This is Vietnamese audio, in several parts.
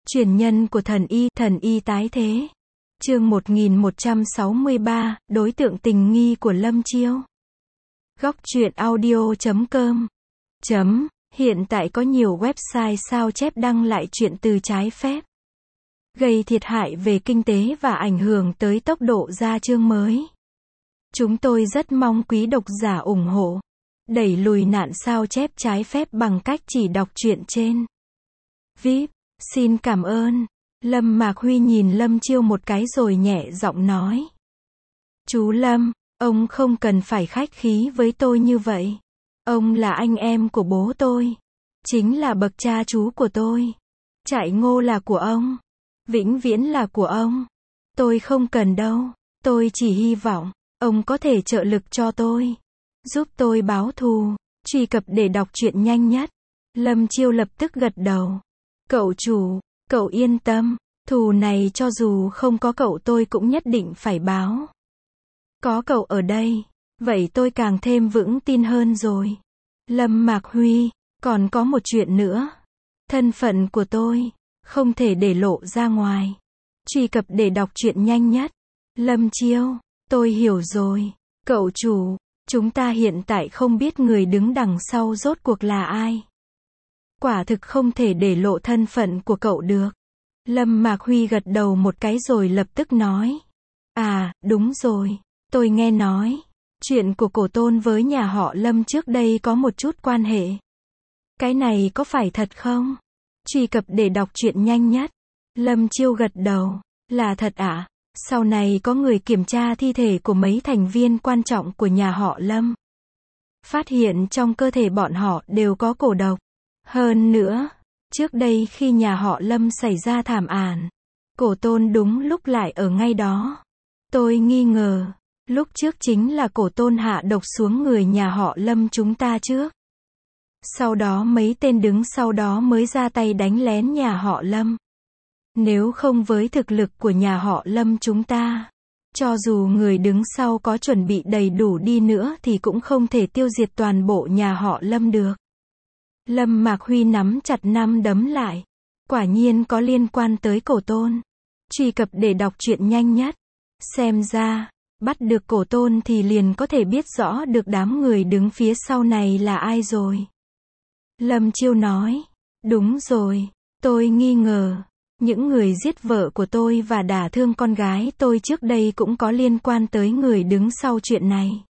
Truyền nhân của thần y tái thế. Chương 1163, đối tượng tình nghi của Lâm Chiêu. Góc truyện audio.com. Hiện tại có nhiều website sao chép đăng lại chuyện từ trái phép, gây thiệt hại về kinh tế và ảnh hưởng tới tốc độ ra chương mới. Chúng tôi rất mong quý độc giả ủng hộ, đẩy lùi nạn sao chép trái phép bằng cách chỉ đọc truyện trên. VIP, xin cảm ơn. Lâm Mạc Huy nhìn Lâm Chiêu một cái rồi nhẹ giọng nói. Chú Lâm, ông không cần phải khách khí với tôi như vậy. Ông là anh em của bố tôi, chính là bậc cha chú của tôi. Trại Ngô là của ông, vĩnh viễn là của ông. Tôi không cần đâu, tôi chỉ hy vọng ông có thể trợ lực cho tôi, giúp tôi báo thù. Truy cập để đọc truyện nhanh nhất. Lâm Chiêu lập tức gật đầu. Cậu chủ, cậu yên tâm, thù này cho dù không có cậu tôi cũng nhất định phải báo. Có cậu ở đây, vậy tôi càng thêm vững tin hơn rồi. Lâm Mạc Huy, còn có một chuyện nữa. Thân phận của tôi không thể để lộ ra ngoài. Truy cập để đọc truyện nhanh nhất. Lâm Chiêu, tôi hiểu rồi. Cậu chủ, chúng ta hiện tại không biết người đứng đằng sau rốt cuộc là ai. Quả thực không thể để lộ thân phận của cậu được. Lâm Mạc Huy gật đầu một cái rồi lập tức nói. À, đúng rồi. Tôi nghe nói, chuyện của Cổ Tôn với nhà họ Lâm trước đây có một chút quan hệ. Cái này có phải thật không? Truy cập để đọc truyện nhanh nhất. Lâm Chiêu gật đầu. Là thật ạ? Sau này có người kiểm tra thi thể của mấy thành viên quan trọng của nhà họ Lâm. Phát hiện trong cơ thể bọn họ đều có cổ độc. Hơn nữa, trước đây khi nhà họ Lâm xảy ra thảm án, Cổ Tôn đúng lúc lại ở ngay đó. Tôi nghi ngờ, lúc trước chính là Cổ Tôn hạ độc xuống người nhà họ Lâm chúng ta trước. Sau đó mấy tên đứng sau đó mới ra tay đánh lén nhà họ Lâm. Nếu không với thực lực của nhà họ Lâm chúng ta, cho dù người đứng sau có chuẩn bị đầy đủ đi nữa thì cũng không thể tiêu diệt toàn bộ nhà họ Lâm được. Lâm Mạc Huy nắm chặt nắm đấm lại. Quả nhiên có liên quan tới Cổ Tôn. Truy cập để đọc truyện nhanh nhất. Xem ra, bắt được Cổ Tôn thì liền có thể biết rõ được đám người đứng phía sau này là ai rồi. Lâm Chiêu nói. Đúng rồi, tôi nghi ngờ, những người giết vợ của tôi và đả thương con gái tôi trước đây cũng có liên quan tới người đứng sau chuyện này.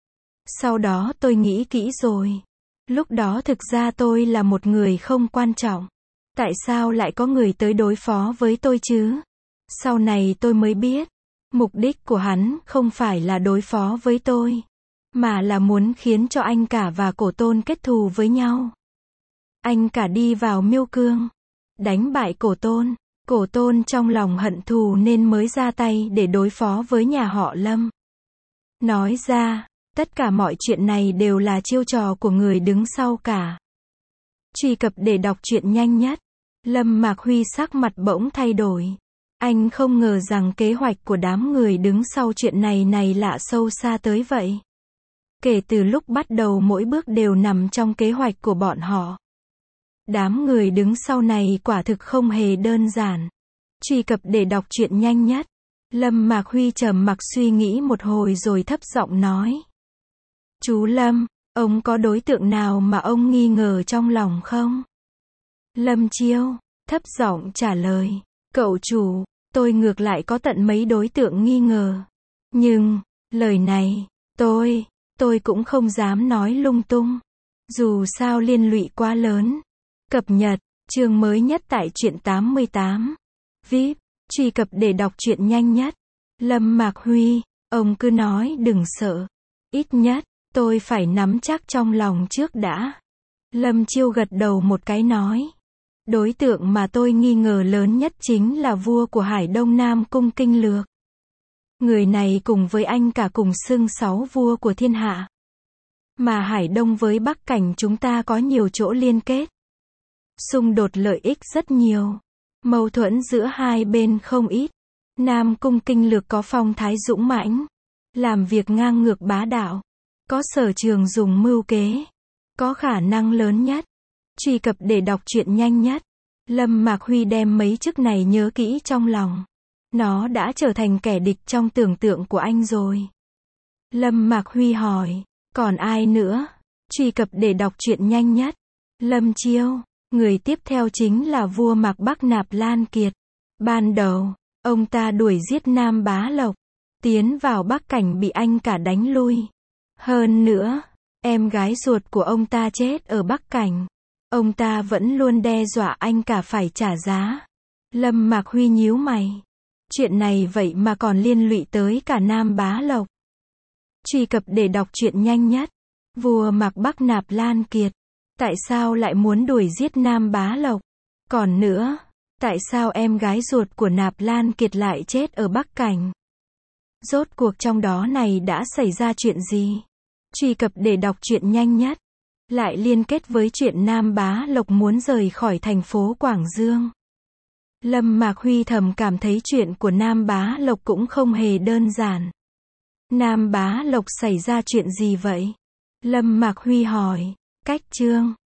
Sau đó tôi nghĩ kỹ rồi. Lúc đó thực ra tôi là một người không quan trọng. Tại sao lại có người tới đối phó với tôi chứ? Sau này tôi mới biết, mục đích của hắn không phải là đối phó với tôi, mà là muốn khiến cho anh cả và Cổ Tôn kết thù với nhau. Anh cả đi vào Miêu Cương, đánh bại Cổ Tôn. Cổ Tôn trong lòng hận thù nên mới ra tay để đối phó với nhà họ Lâm. Nói ra, tất cả mọi chuyện này đều là chiêu trò của người đứng sau cả. Truy cập để đọc truyện nhanh nhất. Lâm Mạc Huy sắc mặt bỗng thay đổi. Anh không ngờ rằng kế hoạch của đám người đứng sau chuyện này lạ sâu xa tới vậy. Kể từ lúc bắt đầu mỗi bước đều nằm trong kế hoạch của bọn họ. Đám người đứng sau này quả thực không hề đơn giản. Truy cập để đọc truyện nhanh nhất. Lâm Mạc Huy trầm mặc suy nghĩ một hồi rồi thấp giọng nói. Chú Lâm, ông có đối tượng nào mà ông nghi ngờ trong lòng không? Lâm Chiêu, thấp giọng trả lời. Cậu chủ, tôi ngược lại có tận mấy đối tượng nghi ngờ. Nhưng, lời này, tôi cũng không dám nói lung tung. Dù sao liên lụy quá lớn. Cập nhật, chương mới nhất tại truyện 88. VIP, truy cập để đọc truyện nhanh nhất. Lâm Mạc Huy, ông cứ nói đừng sợ. Ít nhất, tôi phải nắm chắc trong lòng trước đã. Lâm Chiêu gật đầu một cái nói. Đối tượng mà tôi nghi ngờ lớn nhất chính là vua của Hải Đông Nam Cung Kinh Lược. Người này cùng với anh cả cùng xưng 6 vua của thiên hạ. Mà Hải Đông với Bắc Cảnh chúng ta có nhiều chỗ liên kết. Xung đột lợi ích rất nhiều. Mâu thuẫn giữa hai bên không ít. Nam Cung Kinh Lược có phong thái dũng mãnh, làm việc ngang ngược bá đạo, có sở trường dùng mưu kế, có khả năng lớn nhất. Truy cập để đọc truyện nhanh nhất. Lâm Mạc Huy đem mấy chức này nhớ kỹ trong lòng. Nó đã trở thành kẻ địch trong tưởng tượng của anh rồi. Lâm Mạc Huy hỏi, còn ai nữa? Truy cập để đọc truyện nhanh nhất. Lâm Chiêu. Người tiếp theo chính là vua Mạc Bắc Nạp Lan Kiệt. Ban đầu, ông ta đuổi giết Nam Bá Lộc, tiến vào Bắc Cảnh bị anh cả đánh lui. Hơn nữa, em gái ruột của ông ta chết ở Bắc Cảnh. Ông ta vẫn luôn đe dọa anh cả phải trả giá. Lâm Mạc Huy nhíu mày. Chuyện này vậy mà còn liên lụy tới cả Nam Bá Lộc. Truy cập để đọc truyện nhanh nhất. Vua Mạc Bắc Nạp Lan Kiệt. Tại sao lại muốn đuổi giết Nam Bá Lộc? Còn nữa, tại sao em gái ruột của Nạp Lan Kiệt lại chết ở Bắc Cảnh? Rốt cuộc trong đó này đã xảy ra chuyện gì? Truy cập để đọc truyện nhanh nhất. Lại liên kết với chuyện Nam Bá Lộc muốn rời khỏi thành phố Quảng Dương. Lâm Mạc Huy thầm cảm thấy chuyện của Nam Bá Lộc cũng không hề đơn giản. Nam Bá Lộc xảy ra chuyện gì vậy? Lâm Mạc Huy hỏi. Cách chương